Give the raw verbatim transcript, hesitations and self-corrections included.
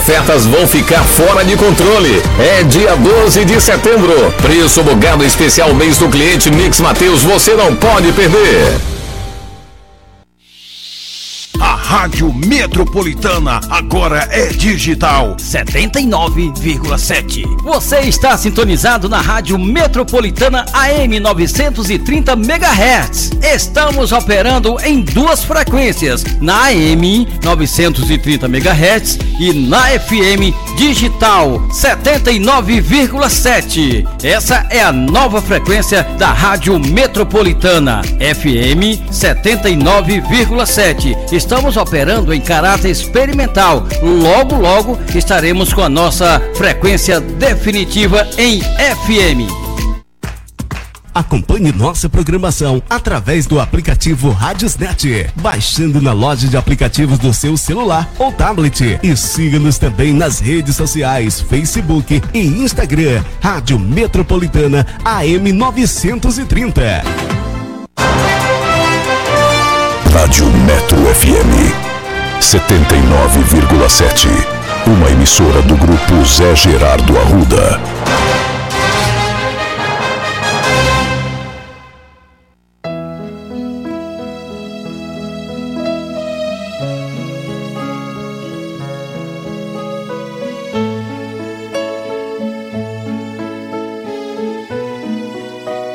ofertas vão ficar fora de controle. É dia doze de setembro. Preço bugado especial mês do cliente Mix Mateus, você não pode perder. A Rádio Metropolitana agora é digital. setenta e nove vírgula sete. Você está sintonizado na Rádio Metropolitana A M novecentos e trinta megahertz. Estamos operando em duas frequências, na A M novecentos e trinta megahertz e na F M digital setenta e nove vírgula sete. Essa é a nova frequência da Rádio Metropolitana, F M setenta e nove vírgula sete. Estamos operando em caráter experimental. Logo, logo estaremos com a nossa frequência definitiva em F M. Acompanhe nossa programação através do aplicativo Radiosnet, baixando na loja de aplicativos do seu celular ou tablet. E siga-nos também nas redes sociais, Facebook e Instagram. Rádio Metropolitana A M novecentos e trinta. Rádio Metro F M setenta e nove vírgula sete, uma emissora do grupo Zé Gerardo Arruda.